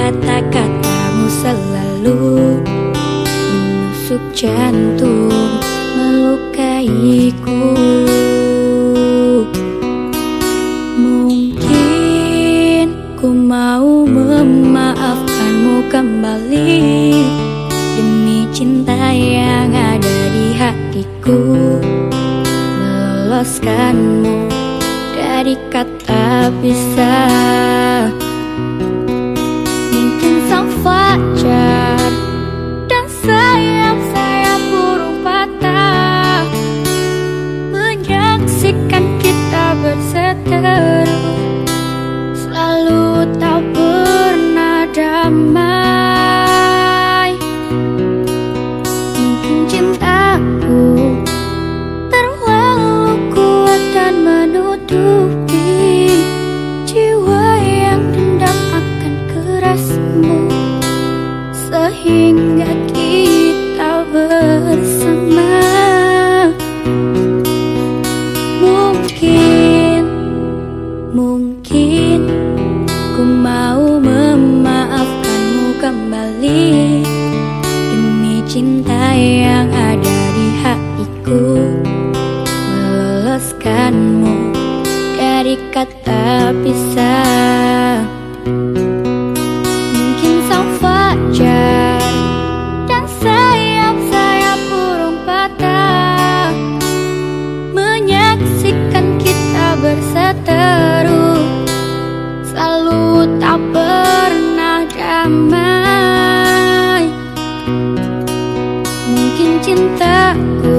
kata-katamu selalu menusuk jantung, melukaiku. Mungkin ku mau memaafkanmu kembali demi cinta yang ada di hatiku, meloloskanmu dari kata pisah. Mungkin sang fajar dan sayap-sayap burung patah menyaksikan kita berseteru, selalu tak pernah damai. Mungkin cintaku terlalu kuat dan menutupi jiwa yang dendam akan kerasmu, sehingga kita bersama. Mungkin ku mau memaafkanmu kembali demi cinta yang ada di hatiku, meloloskanmu dari kata pisah. Mungkin sang fajar dan sayap-sayap burung patah menyaksikan kita berseteru, selalu tak pernah damai. Mungkin cintaku